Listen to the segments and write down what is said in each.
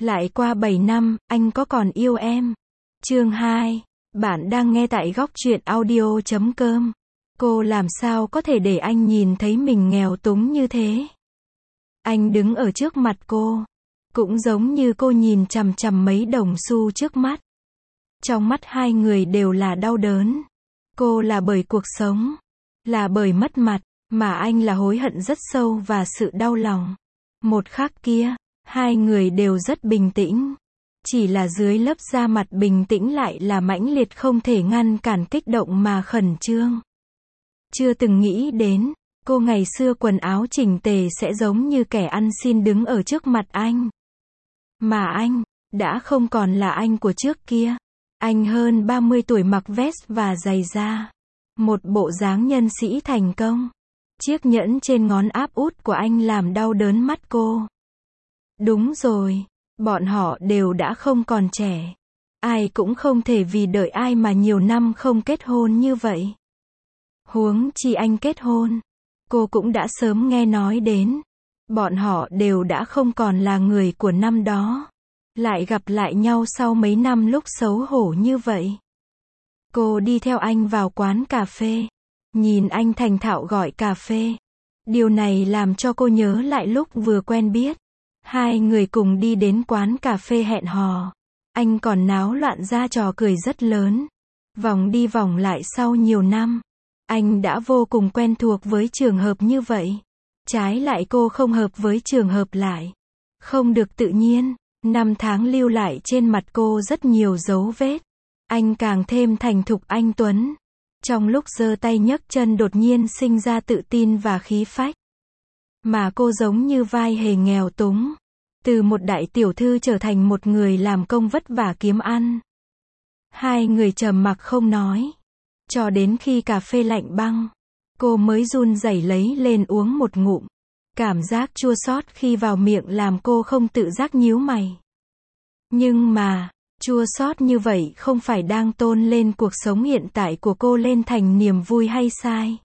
Lại qua 7 năm, anh có còn yêu em? Chương 2. Bạn đang nghe tại góc truyện audio.com. Cô làm sao có thể để anh nhìn thấy mình nghèo túng như thế? Anh đứng ở trước mặt cô. Cũng giống như cô nhìn chằm chằm mấy đồng xu trước mắt. Trong mắt hai người đều là đau đớn. Cô là bởi cuộc sống, là bởi mất mặt, mà anh là hối hận rất sâu và sự đau lòng. Một khắc kia, hai người đều rất bình tĩnh. Chỉ là dưới lớp da mặt bình tĩnh lại là mãnh liệt không thể ngăn cản kích động mà khẩn trương. Chưa từng nghĩ đến, cô ngày xưa quần áo chỉnh tề sẽ giống như kẻ ăn xin đứng ở trước mặt anh. Mà anh, đã không còn là anh của trước kia. Anh hơn 30 tuổi mặc vest và giày da. Một bộ dáng nhân sĩ thành công. Chiếc nhẫn trên ngón áp út của anh làm đau đớn mắt cô. Đúng rồi, bọn họ đều đã không còn trẻ. Ai cũng không thể vì đợi ai mà nhiều năm không kết hôn như vậy. Huống chi anh kết hôn. Cô cũng đã sớm nghe nói đến. Bọn họ đều đã không còn là người của năm đó. Lại gặp lại nhau sau mấy năm lúc xấu hổ như vậy. Cô đi theo anh vào quán cà phê. Nhìn anh thành thạo gọi cà phê. Điều này làm cho cô nhớ lại lúc vừa quen biết. Hai người cùng đi đến quán cà phê hẹn hò. Anh còn náo loạn ra trò cười rất lớn. Vòng đi vòng lại sau nhiều năm. Anh đã vô cùng quen thuộc với trường hợp như vậy. Trái lại cô không hợp với trường hợp lại. Không được tự nhiên. Năm tháng lưu lại trên mặt cô rất nhiều dấu vết. Anh càng thêm thành thục anh tuấn. Trong lúc giơ tay nhấc chân đột nhiên sinh ra tự tin và khí phách. Mà cô giống như vai hề nghèo túng. Từ một đại tiểu thư trở thành một người làm công vất vả kiếm ăn. Hai người trầm mặc không nói. Cho đến khi cà phê lạnh băng. Cô mới run rẩy lấy lên uống một ngụm. Cảm giác chua xót khi vào miệng làm cô không tự giác nhíu mày. Nhưng mà, chua xót như vậy không phải đang tôn lên cuộc sống hiện tại của cô lên thành niềm vui hay sai?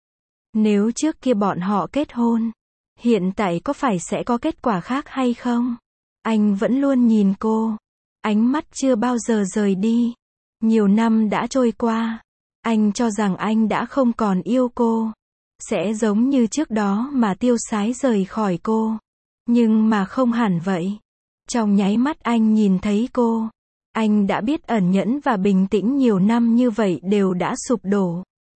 Nếu trước kia bọn họ kết hôn, hiện tại có phải sẽ có kết quả khác hay không? Anh vẫn luôn nhìn cô. Ánh mắt chưa bao giờ rời đi. Nhiều năm đã trôi qua. Anh cho rằng anh đã không còn yêu cô. Sẽ giống như trước đó mà tiêu sái rời khỏi cô. Nhưng mà không hẳn vậy. Trong nháy mắt anh nhìn thấy cô. Anh đã biết ẩn nhẫn và bình tĩnh nhiều năm như vậy đều đã sụp đổ.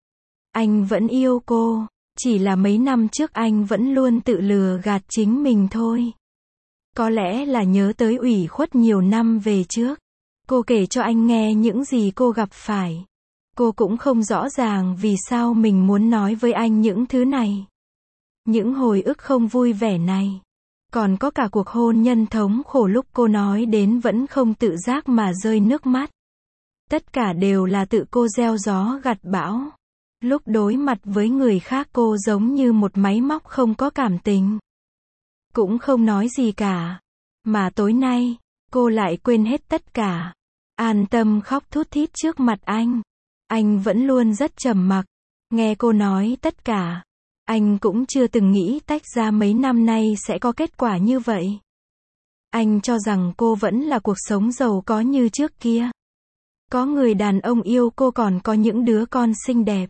Anh vẫn yêu cô. Chỉ là mấy năm trước anh vẫn luôn tự lừa gạt chính mình thôi. Có lẽ là nhớ tới ủy khuất nhiều năm về trước. Cô kể cho anh nghe những gì cô gặp phải. Cô cũng không rõ ràng vì sao mình muốn nói với anh những thứ này. Những hồi ức không vui vẻ này. Còn có cả cuộc hôn nhân thống khổ lúc cô nói đến vẫn không tự giác mà rơi nước mắt. Tất cả đều là tự cô gieo gió gặt bão. Lúc đối mặt với người khác cô giống như một máy móc không có cảm tình. Cũng không nói gì cả. Mà tối nay, cô lại quên hết tất cả. An tâm khóc thút thít trước mặt anh. Anh vẫn luôn rất trầm mặc. Nghe cô nói tất cả. Anh cũng chưa từng nghĩ tách ra mấy năm nay sẽ có kết quả như vậy. Anh cho rằng cô vẫn là cuộc sống giàu có như trước kia. Có người đàn ông yêu cô còn có những đứa con xinh đẹp.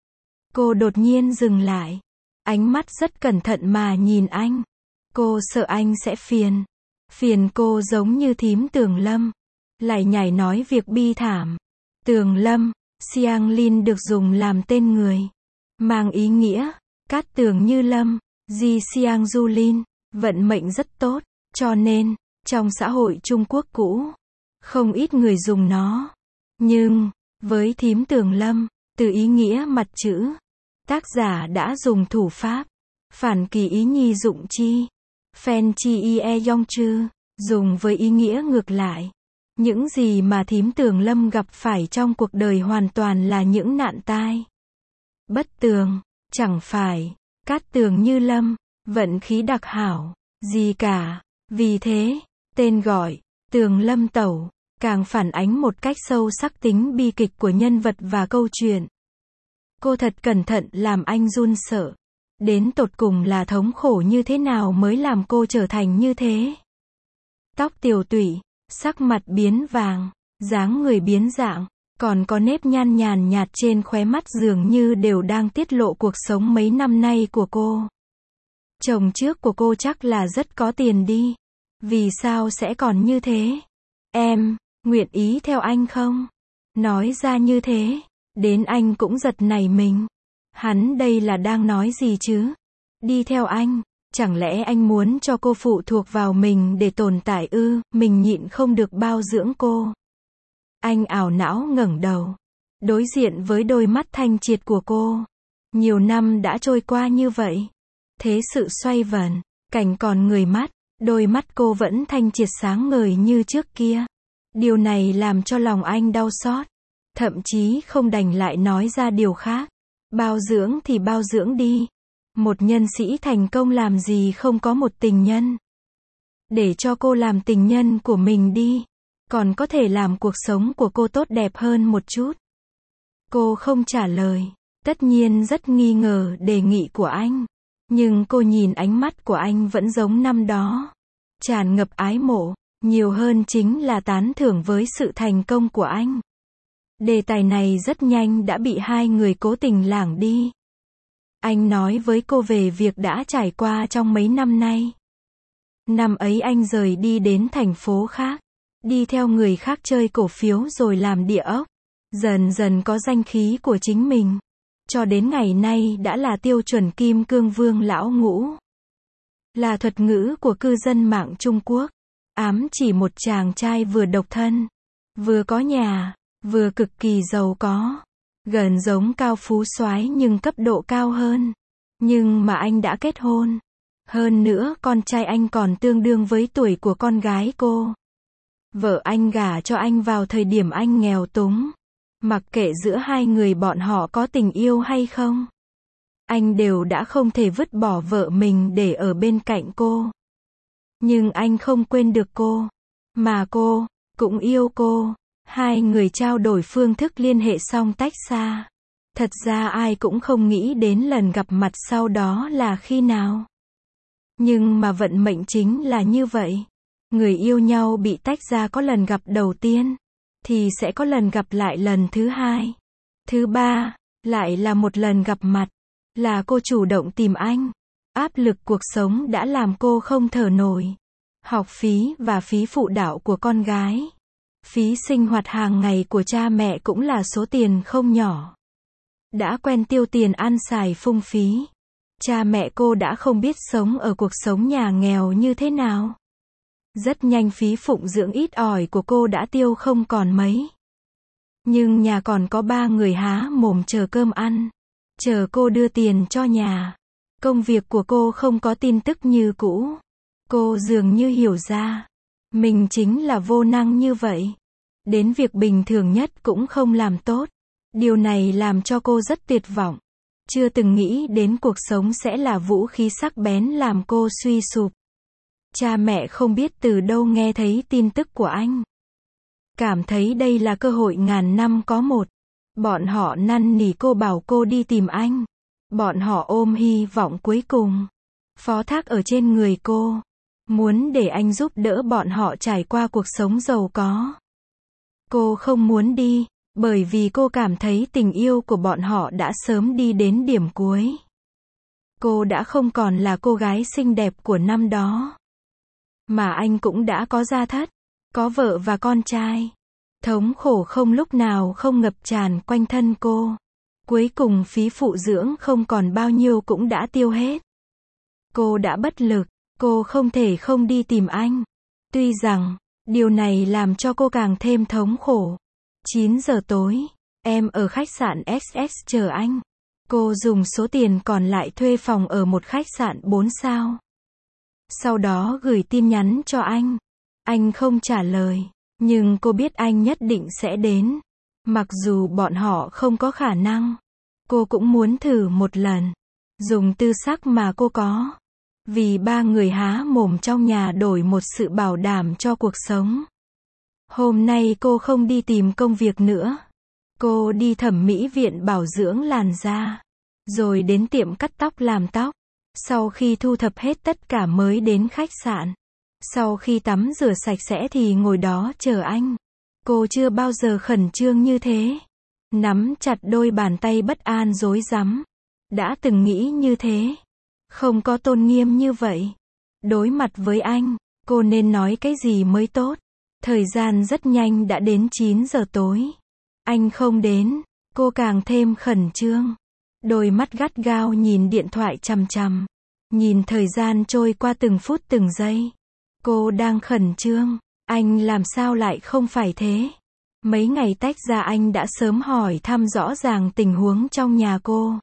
Cô đột nhiên dừng lại. Ánh mắt rất cẩn thận mà nhìn anh. Cô sợ anh sẽ phiền. Phiền cô giống như thím Tường Lâm. Lại nhảy nói việc bi thảm. Tường Lâm, Siang Lin được dùng làm tên người. Mang ý nghĩa, Cát Tường Như Lâm, Di Siang Du Lin, vận mệnh rất tốt, cho nên, trong xã hội Trung Quốc cũ, không ít người dùng nó. Nhưng, với thím Tường Lâm, từ ý nghĩa mặt chữ, tác giả đã dùng thủ pháp, phản kỳ ý nhi dụng chi, phen chi ie yong chư, dùng với ý nghĩa ngược lại. Những gì mà thím Tường Lâm gặp phải trong cuộc đời hoàn toàn là những nạn tai. Bất tường, chẳng phải, Cát Tường Như Lâm, vận khí đặc hảo, gì cả. Vì thế, tên gọi, Tường Lâm Tẩu, càng phản ánh một cách sâu sắc tính bi kịch của nhân vật và câu chuyện. Cô thật cẩn thận làm anh run sợ. Đến tột cùng là thống khổ như thế nào mới làm cô trở thành như thế? Tóc tiều tụy, sắc mặt biến vàng, dáng người biến dạng, còn có nếp nhăn nhàn nhạt trên khóe mắt dường như đều đang tiết lộ cuộc sống mấy năm nay của cô. Chồng trước của cô chắc là rất có tiền đi. Vì sao sẽ còn như thế? Em, nguyện ý theo anh không? Nói ra như thế, đến anh cũng giật nảy mình. Hắn đây là đang nói gì chứ? Đi theo anh, chẳng lẽ anh muốn cho cô phụ thuộc vào mình để tồn tại ư? Mình nhịn không được bao dưỡng cô. Anh ảo não ngẩng đầu, đối diện với đôi mắt thanh triệt của cô. Nhiều năm đã trôi qua như vậy. Thế sự xoay vần, cảnh còn người mất, đôi mắt cô vẫn thanh triệt sáng ngời như trước kia. Điều này làm cho lòng anh đau xót, thậm chí không đành lại nói ra điều khác. Bao dưỡng thì bao dưỡng đi. Một nhân sĩ thành công làm gì không có một tình nhân. Để cho cô làm tình nhân của mình đi, còn có thể làm cuộc sống của cô tốt đẹp hơn một chút. Cô không trả lời, tất nhiên rất nghi ngờ đề nghị của anh. Nhưng cô nhìn ánh mắt của anh vẫn giống năm đó, tràn ngập ái mộ, nhiều hơn chính là tán thưởng với sự thành công của anh. Đề tài này rất nhanh đã bị hai người cố tình lảng đi. Anh nói với cô về việc đã trải qua trong mấy năm nay. Năm ấy anh rời đi đến thành phố khác, đi theo người khác chơi cổ phiếu rồi làm địa ốc, dần dần có danh khí của chính mình. Cho đến ngày nay đã là tiêu chuẩn kim cương vương lão ngũ. Là thuật ngữ của cư dân mạng Trung Quốc. Ám chỉ một chàng trai vừa độc thân, vừa có nhà, vừa cực kỳ giàu có. Gần giống Cao Phú Soái nhưng cấp độ cao hơn. Nhưng mà anh đã kết hôn. Hơn nữa con trai anh còn tương đương với tuổi của con gái cô. Vợ anh gả cho anh vào thời điểm anh nghèo túng. Mặc kệ giữa hai người bọn họ có tình yêu hay không, anh đều đã không thể vứt bỏ vợ mình để ở bên cạnh cô. Nhưng anh không quên được cô, mà cô cũng yêu cô. Hai người trao đổi phương thức liên hệ xong tách xa. Thật ra ai cũng không nghĩ đến lần gặp mặt sau đó là khi nào. Nhưng mà vận mệnh chính là như vậy. Người yêu nhau bị tách ra có lần gặp đầu tiên, thì sẽ có lần gặp lại lần thứ hai, thứ ba, lại là một lần gặp mặt. Là cô chủ động tìm anh. Áp lực cuộc sống đã làm cô không thở nổi. Học phí và phí phụ đạo của con gái. Phí sinh hoạt hàng ngày của cha mẹ cũng là số tiền không nhỏ. Đã quen tiêu tiền ăn xài phung phí. Cha mẹ cô đã không biết sống ở cuộc sống nhà nghèo như thế nào. Rất nhanh phí phụng dưỡng ít ỏi của cô đã tiêu không còn mấy. Nhưng nhà còn có 3 người há mồm chờ cơm ăn. Chờ cô đưa tiền cho nhà. Công việc của cô không có tin tức như cũ. Cô dường như hiểu ra. Mình chính là vô năng như vậy. Đến việc bình thường nhất cũng không làm tốt. Điều này làm cho cô rất tuyệt vọng. Chưa từng nghĩ đến cuộc sống sẽ là vũ khí sắc bén làm cô suy sụp. Cha mẹ không biết từ đâu nghe thấy tin tức của anh. Cảm thấy đây là cơ hội ngàn năm có một. Bọn họ năn nỉ cô bảo cô đi tìm anh. Bọn họ ôm hy vọng cuối cùng, phó thác ở trên người cô. Muốn để anh giúp đỡ bọn họ trải qua cuộc sống giàu có. Cô không muốn đi, bởi vì cô cảm thấy tình yêu của bọn họ đã sớm đi đến điểm cuối. Cô đã không còn là cô gái xinh đẹp của năm đó. Mà anh cũng đã có gia thất, có vợ và con trai. Thống khổ không lúc nào không ngập tràn quanh thân cô. Cuối cùng phí phụ dưỡng không còn bao nhiêu cũng đã tiêu hết. Cô đã bất lực, cô không thể không đi tìm anh. Tuy rằng, điều này làm cho cô càng thêm thống khổ. 9 giờ tối, em ở khách sạn XX chờ anh. Cô dùng số tiền còn lại thuê phòng ở một khách sạn 4 sao. Sau đó gửi tin nhắn cho anh. Anh không trả lời, nhưng cô biết anh nhất định sẽ đến. Mặc dù bọn họ không có khả năng, cô cũng muốn thử một lần. Dùng tư sắc mà cô có. Vì 3 người há mồm trong nhà đổi một sự bảo đảm cho cuộc sống. Hôm nay cô không đi tìm công việc nữa. Cô đi thẩm mỹ viện bảo dưỡng làn da. Rồi đến tiệm cắt tóc làm tóc. Sau khi thu thập hết tất cả mới đến khách sạn. Sau khi tắm rửa sạch sẽ thì ngồi đó chờ anh. Cô chưa bao giờ khẩn trương như thế. Nắm chặt đôi bàn tay bất an rối rắm. Đã từng nghĩ như thế. Không có tôn nghiêm như vậy. Đối mặt với anh, cô nên nói cái gì mới tốt. Thời gian rất nhanh đã đến 9 giờ tối. Anh không đến, cô càng thêm khẩn trương. Đôi mắt gắt gao nhìn điện thoại chằm chằm. Nhìn thời gian trôi qua từng phút từng giây. Cô đang khẩn trương, anh làm sao lại không phải thế? Mấy ngày tách ra anh đã sớm hỏi thăm rõ ràng tình huống trong nhà cô.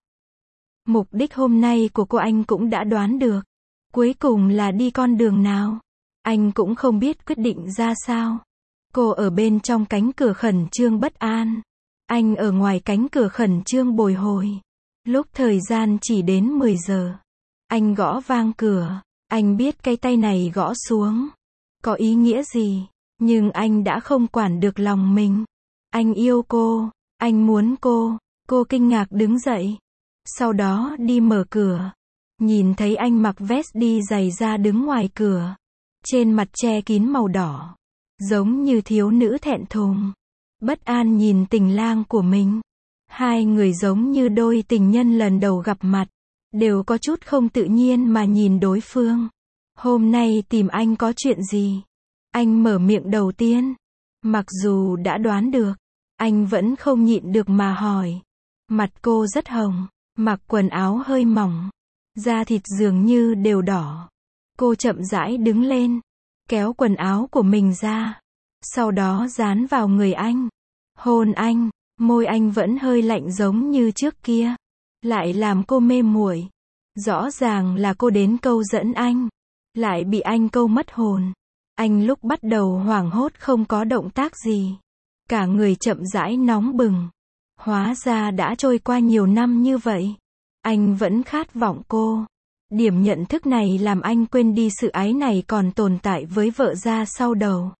Mục đích hôm nay của cô anh cũng đã đoán được. Cuối cùng là đi con đường nào? Anh cũng không biết quyết định ra sao. Cô ở bên trong cánh cửa khẩn trương bất an. Anh ở ngoài cánh cửa khẩn trương bồi hồi. Lúc thời gian chỉ đến 10 giờ. Anh gõ vang cửa. Anh biết cái tay này gõ xuống có ý nghĩa gì. Nhưng anh đã không quản được lòng mình. Anh yêu cô. Anh muốn cô. Cô kinh ngạc đứng dậy. Sau đó đi mở cửa. Nhìn thấy anh mặc vest đi giày ra đứng ngoài cửa. Trên mặt che kín màu đỏ. Giống như thiếu nữ thẹn thùng. Bất an nhìn tình lang của mình. Hai người giống như đôi tình nhân lần đầu gặp mặt. Đều có chút không tự nhiên mà nhìn đối phương. Hôm nay tìm anh có chuyện gì? Anh mở miệng đầu tiên. Mặc dù đã đoán được, anh vẫn không nhịn được mà hỏi. Mặt cô rất hồng, mặc quần áo hơi mỏng. Da thịt dường như đều đỏ. Cô chậm rãi đứng lên, kéo quần áo của mình ra. Sau đó dán vào người anh. Hôn anh, môi anh vẫn hơi lạnh giống như trước kia. Lại làm cô mê muội. Rõ ràng là cô đến câu dẫn anh. Lại bị anh câu mất hồn. Anh lúc bắt đầu hoảng hốt không có động tác gì. Cả người chậm rãi nóng bừng. Hóa ra đã trôi qua nhiều năm như vậy. Anh vẫn khát vọng cô. Điểm nhận thức này làm anh quên đi sự ái này còn tồn tại với vợ ra sau đầu.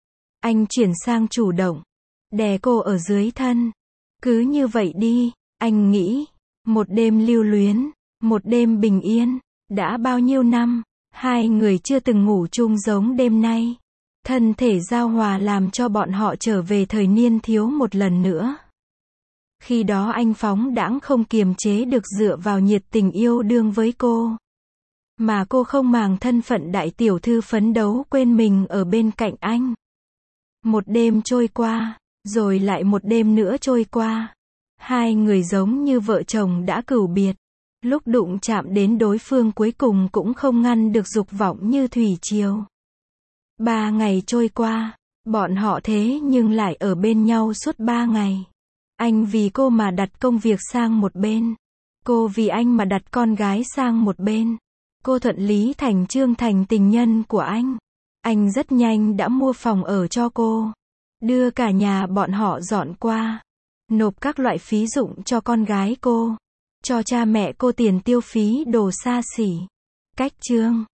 Anh chuyển sang chủ động. Đè cô ở dưới thân. Cứ như vậy đi, anh nghĩ. Một đêm lưu luyến. Một đêm bình yên. Đã bao nhiêu năm. Hai người chưa từng ngủ chung giống đêm nay. Thân thể giao hòa làm cho bọn họ trở về thời niên thiếu một lần nữa. Khi đó anh phóng đãng không kiềm chế được dựa vào nhiệt tình yêu đương với cô. Mà cô không màng thân phận đại tiểu thư phấn đấu quên mình ở bên cạnh anh. Một đêm trôi qua, rồi lại một đêm nữa trôi qua. Hai người giống như vợ chồng đã cửu biệt. Lúc đụng chạm đến đối phương cuối cùng cũng không ngăn được dục vọng như thủy triều. 3 ngày trôi qua, bọn họ thế nhưng lại ở bên nhau suốt 3 ngày. Anh vì cô mà đặt công việc sang một bên. Cô vì anh mà đặt con gái sang một bên. Cô thuận lý thành chương thành tình nhân của anh. Anh rất nhanh đã mua phòng ở cho cô. Đưa cả nhà bọn họ dọn qua. Nộp các loại phí dụng cho con gái cô. Cho cha mẹ cô tiền tiêu phí đồ xa xỉ. Cách chương